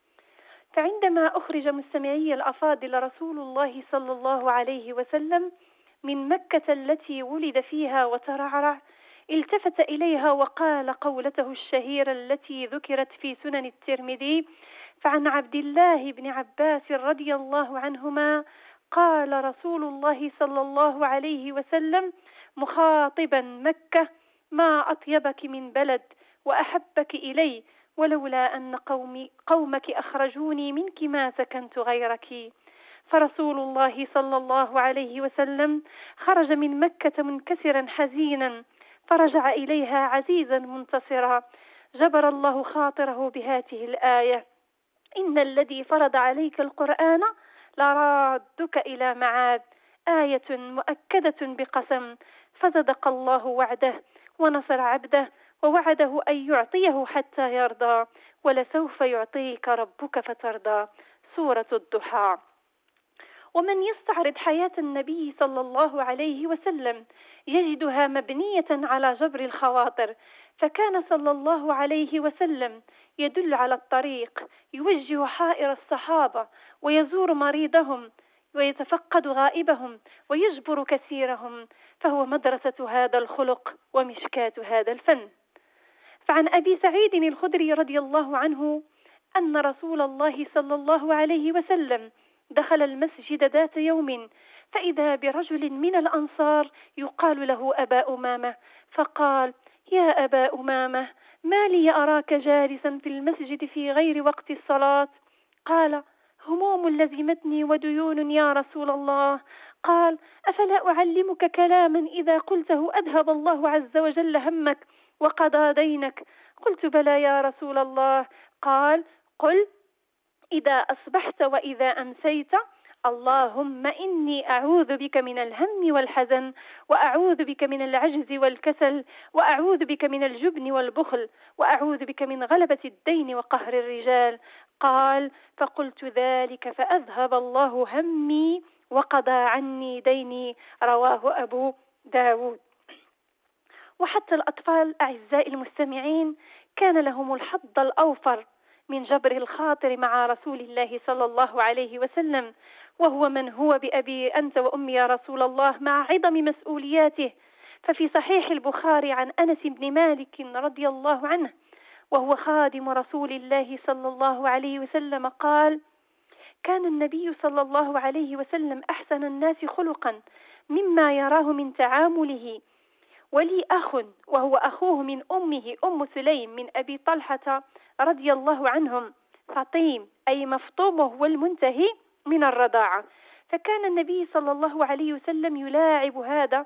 فعندما أخرج مستمعي الأفاضل رسول الله صلى الله عليه وسلم من مكة التي ولد فيها وترعرع، التفت إليها وقال قولته الشهيرة التي ذكرت في سنن الترمذي، فعن عبد الله بن عباس رضي الله عنهما قال رسول الله صلى الله عليه وسلم مخاطبا مكة: ما أطيبك من بلد وأحبك إلي، ولولا أن قومي قومك أخرجوني منك ما سكنت غيرك. فرسول الله صلى الله عليه وسلم خرج من مكة منكسرا حزينا، فرجع إليها عزيزا منتصرا. جبر الله خاطره بهذه الآية: إن الذي فرض عليك القرآن لرادك إلى معاد. آية مؤكدة بقسم، فصدق الله وعده ونصر عبده، ووعده أن يعطيه حتى يرضى، ولسوف يعطيك ربك فترضى. سورة الضحى. ومن يستعرض حياة النبي صلى الله عليه وسلم يجدها مبنية على جبر الخواطر، فكان صلى الله عليه وسلم يدل على الطريق، يوجه حائر الصحابة، ويزور مريضهم، ويتفقد غائبهم، ويجبر كثيرهم، فهو مدرسة هذا الخلق ومشكاة هذا الفن. فعن أبي سعيد الخدري رضي الله عنه أن رسول الله صلى الله عليه وسلم دخل المسجد ذات يوم، فإذا برجل من الأنصار يقال له أبا أمامة، فقال: يا أبا أمامة، ما لي أراك جالسا في المسجد في غير وقت الصلاة؟ قال: هموم لزمتني وديون يا رسول الله. قال: أفلا أعلمك كلاما إذا قلته أذهب الله عز وجل همك وقضى دينك؟ قلت: بلى يا رسول الله. قال: قل: إذا أصبحت وإذا أمسيت اللهم إني أعوذ بك من الهم والحزن، وأعوذ بك من العجز والكسل، وأعوذ بك من الجبن والبخل، وأعوذ بك من غلبة الدين وقهر الرجال. قال: فقلت ذلك فأذهب الله همي وقضى عني ديني. رواه أبو داود. وحتى الأطفال أعزائي المستمعين كان لهم الحظ الأوفر من جبر الخاطر مع رسول الله صلى الله عليه وسلم، وهو من هو بأبي أنت وأمي يا رسول الله مع عظم مسؤولياته. ففي صحيح البخاري عن أنس بن مالك رضي الله عنه وهو خادم رسول الله صلى الله عليه وسلم قال: كان النبي صلى الله عليه وسلم أحسن الناس خلقا مما يراه من تعامله، ولي أخ وهو أخوه من أمه أم سليم من أبي طلحة رضي الله عنهم، فطيم أي مفطومه والمنتهي من الرضاعة. فكان النبي صلى الله عليه وسلم يلاعب هذا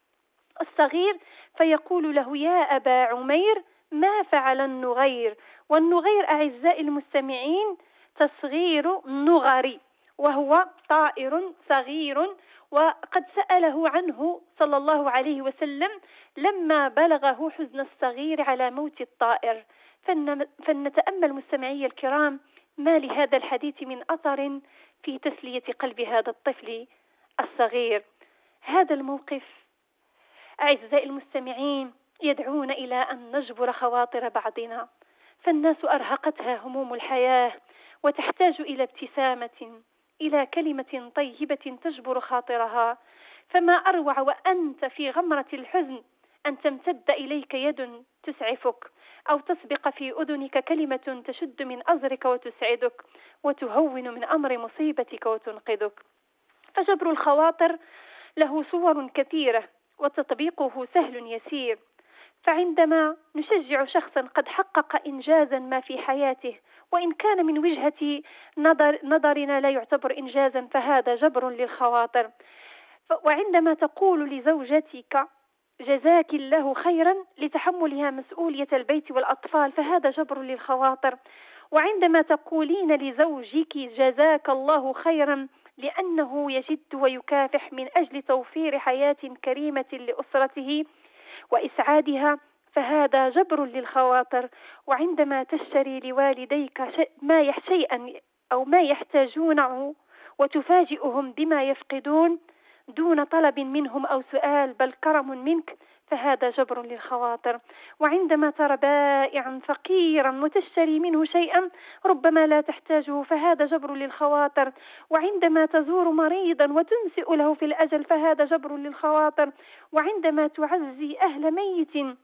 الصغير فيقول له: يا أبا عمير، ما فعل النغير؟ والنغير أعزائي المستمعين تصغير نغري، وهو طائر صغير، وقد سأله عنه صلى الله عليه وسلم لما بلغه حزن الصغير على موت الطائر. فلنتأمل مستمعي الكرام ما لهذا الحديث من أثر في تسلية قلب هذا الطفل الصغير. هذا الموقف أعزائي المستمعين يدعونا إلى أن نجبر خواطر بعضنا، فالناس أرهقتها هموم الحياة وتحتاج إلى ابتسامة، إلى كلمة طيبة تجبر خاطرها. فما أروع وأنت في غمرة الحزن أن تمتد إليك يد تسعفك، أو تسبق في أذنك كلمة تشد من أزرك وتسعدك وتهون من أمر مصيبتك وتنقذك. فجبر الخواطر له صور كثيرة وتطبيقه سهل يسير. فعندما نشجع شخصا قد حقق إنجازا ما في حياته، وإن كان من وجهة نظر نظرنا لا يعتبر إنجازا، فهذا جبر للخواطر. وعندما تقول لزوجتك: جزاك الله خيرا لتحملها مسؤولية البيت والأطفال، فهذا جبر للخواطر. وعندما تقولين لزوجك: جزاك الله خيرا لأنه يجد ويكافح من أجل توفير حياة كريمة لأسرته وإسعادها، فهذا جبر للخواطر. وعندما تشتري لوالديك ما شيئا أو ما يحتاجونه وتفاجئهم بما يفقدون دون طلب منهم أو سؤال، بل كرم منك، فهذا جبر للخواطر. وعندما ترى بائعا فقيرا وتشتري منه شيئا ربما لا تحتاجه، فهذا جبر للخواطر. وعندما تزور مريضا وتنسئ له في الأجل، فهذا جبر للخواطر. وعندما تعزي أهل ميت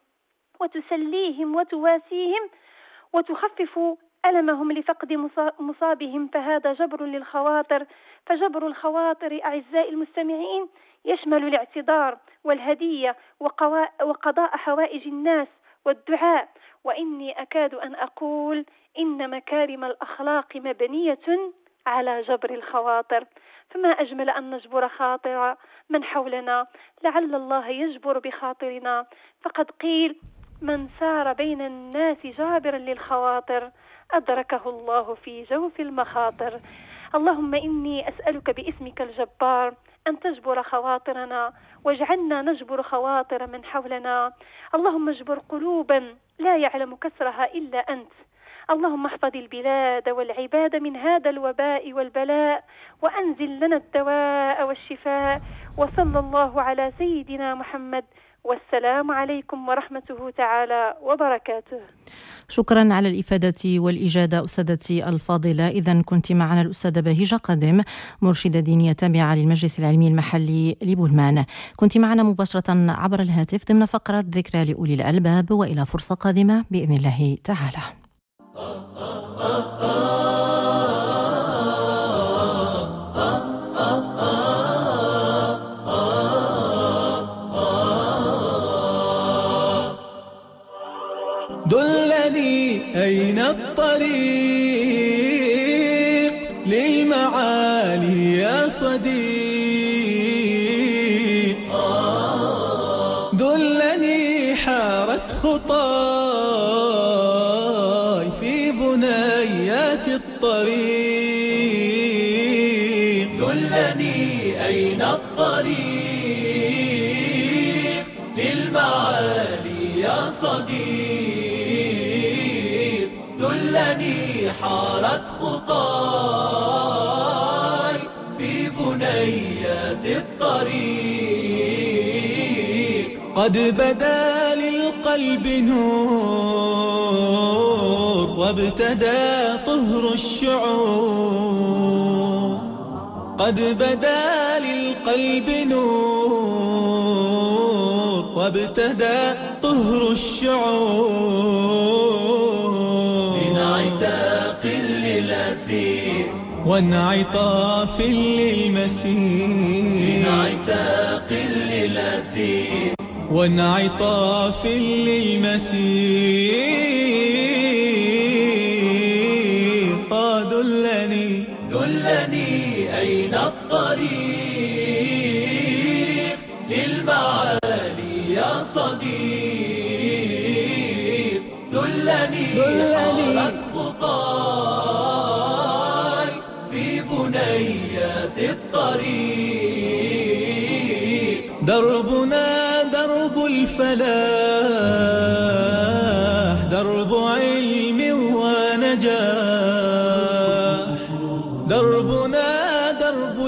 وتسليهم وتواسيهم وتخفف ألمهم لفقد مصابهم، فهذا جبر للخواطر. فجبر الخواطر أعزائي المستمعين يشمل الاعتذار والهدية وقضاء حوائج الناس والدعاء. وإني أكاد أن أقول إن مكارم الأخلاق مبنية على جبر الخواطر. فما أجمل أن نجبر خاطر من حولنا، لعل الله يجبر بخاطرنا. فقد قيل: من سار بين الناس جابرا للخواطر أدركه الله في جوف المخاطر. اللهم إني أسألك باسمك الجبار أن تجبر خواطرنا، واجعلنا نجبر خواطر من حولنا. اللهم اجبر قلوبا لا يعلم كسرها إلا أنت. اللهم احفظ البلاد والعباد من هذا الوباء والبلاء، وأنزل لنا الدواء والشفاء. وصلى الله على سيدنا محمد، والسلام عليكم ورحمته تعالى وبركاته. شكرا على الإفادة والإجادة أستاذتي الفاضلة. إذن كنت معنا الأستاذة بهيجة قادم، مرشدة دينية تابعة للمجلس العلمي المحلي لبولمان. كنت معنا مباشرة عبر الهاتف ضمن فقرة ذكرى لأولي الألباب، وإلى فرصة قادمة بإذن الله تعالى. دلني أين الطريق للمعالي يا صديق، دلني حارت خطاي في بنيات الطريق، دلني أين الطريق للمعالي يا صديق، دلني حارت خطاي في بنيات الطريق، قد بدا للقلب نور وابتدى طهر الشعور، قد بدا للقلب نور وابتدى طهر الشعور، من عتاق للأسير وانعطاف للمسير، من عتاق للأسير وانعطاف للمسير. دلني دلني أين الطريق للمعالي يا صديق، دلني حارت خطاي في بنيات الطريق، دربنا درب الفلاح، درب علم ونجاح، دربنا درب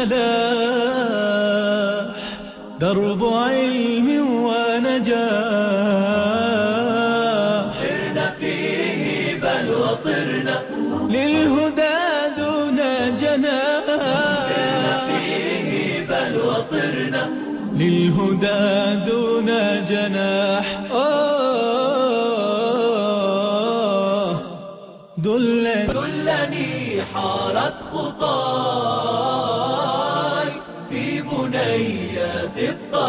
الفلاح، درب علم ونجاح، سرنا فيه بل وطرنا للهدى دون جناح، سرنا فيه بل وطرنا للهدى دون جناح. آه دلني دلني حارت خطاي في بنيات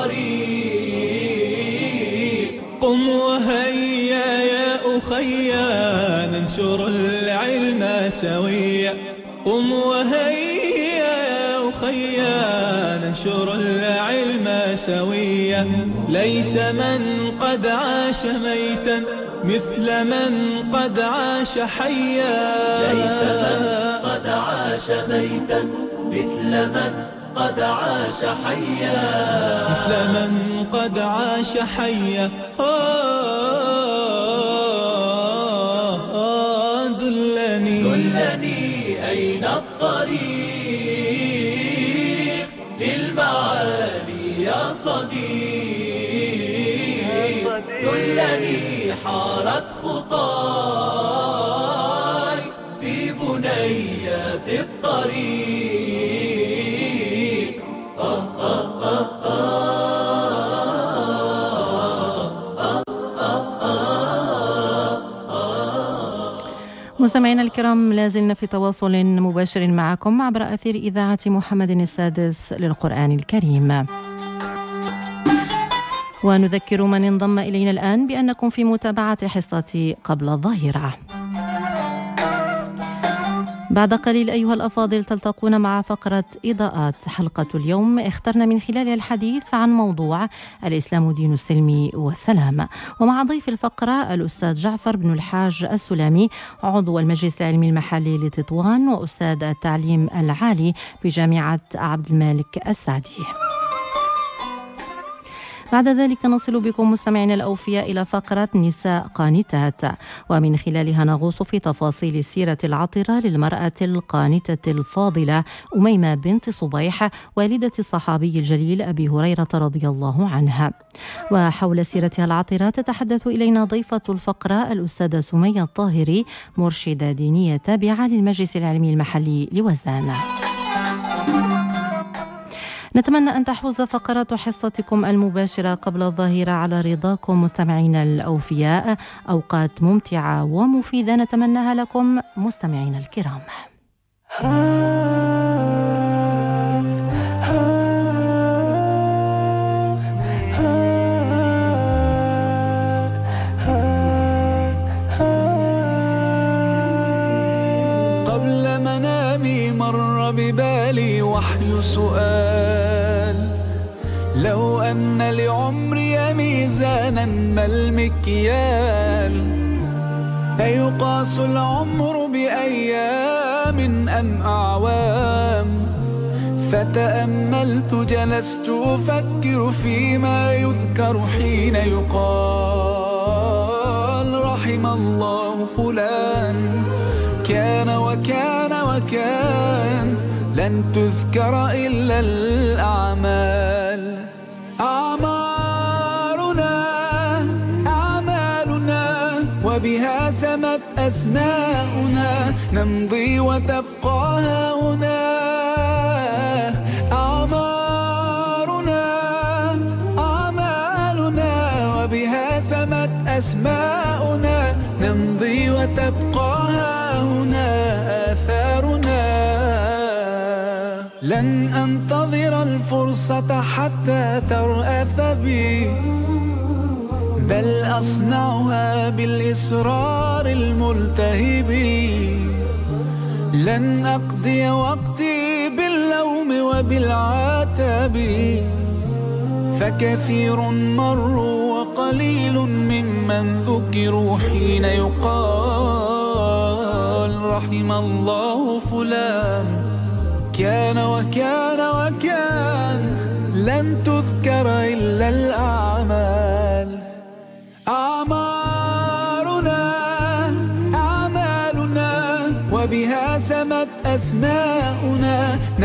الطريق، قم وهيا يا أخيا ننشر العلم سويا، قم وهيا يا أخيا ننشر العلم سويا، ليس من قد عاش ميتا مثل من قد عاش حيا، ليس من قد عاش ميتا مثل من قد عاش حيا، مثل من قد عاش حيا. دلني دلني أين الطريق للمعالي يا صديق، دلني حارت خطاي في بنيات الطريق. آه آه آه مستمعينا الكرام، لازلنا في تواصل مباشر معكم عبر أثير إذاعة محمد السادس للقرآن الكريم، ونذكر من انضم إلينا الآن بأنكم في متابعة حصة قبل الظاهرة. بعد قليل أيها الأفاضل تلتقون مع فقرة إضاءات. حلقة اليوم اخترنا من خلالها الحديث عن موضوع الإسلام دين السلم والسلام، ومع ضيف الفقرة الأستاذ جعفر بن الحاج السلامي، عضو المجلس العلمي المحلي لتطوان وأستاذ التعليم العالي بجامعة عبد الملك السعدي. بعد ذلك نصل بكم مستمعين الأوفياء إلى فقرة نساء قانتات، ومن خلالها نغوص في تفاصيل السيرة العطرة للمرأة القانتة الفاضلة أميمة بنت صبيح والدة الصحابي الجليل أبي هريرة رضي الله عنها. وحول سيرتها العطرة تتحدث إلينا ضيفة الفقرة الأستاذة سمية الطاهري، مرشدة دينية تابعة للمجلس العلمي المحلي لوزان. نتمنى أن تحوز فقرات حصتكم المباشرة قبل الظهيرة على رضاكم مستمعينا الأوفياء. أوقات ممتعة ومفيدة نتمناها لكم مستمعينا الكرام. قبل منامي مر ببالي وحي سؤال، لو أن لعمري ميزانا ما المكيال، أيقاس العمر بأيام أم أعوام؟ فتأملت جلست أفكر فيما يذكر حين يقال رحم الله فلان كان وكان وكان، لن تذكر إلا الأعمال. أعمارنا أعمالنا وبها سمت أسماؤنا، نمضي وتبقى هنا. أعمارنا أعمالنا وبها سمت أسماؤنا، نمضي وتبقى هنا آثارنا. لن أنتظر الفرصة حتى ترأف بي، بل أصنعها بالإصرار الملتهب. لن أقضي وقتي باللوم وبالعتاب، فكثير مروا وقليل ممن ذكروا حين يقال رحم الله فلان كان وكان وكان، لن تذكر إلا الأعمال. أعمارنا أعمالنا وبها سمت أسماؤنا.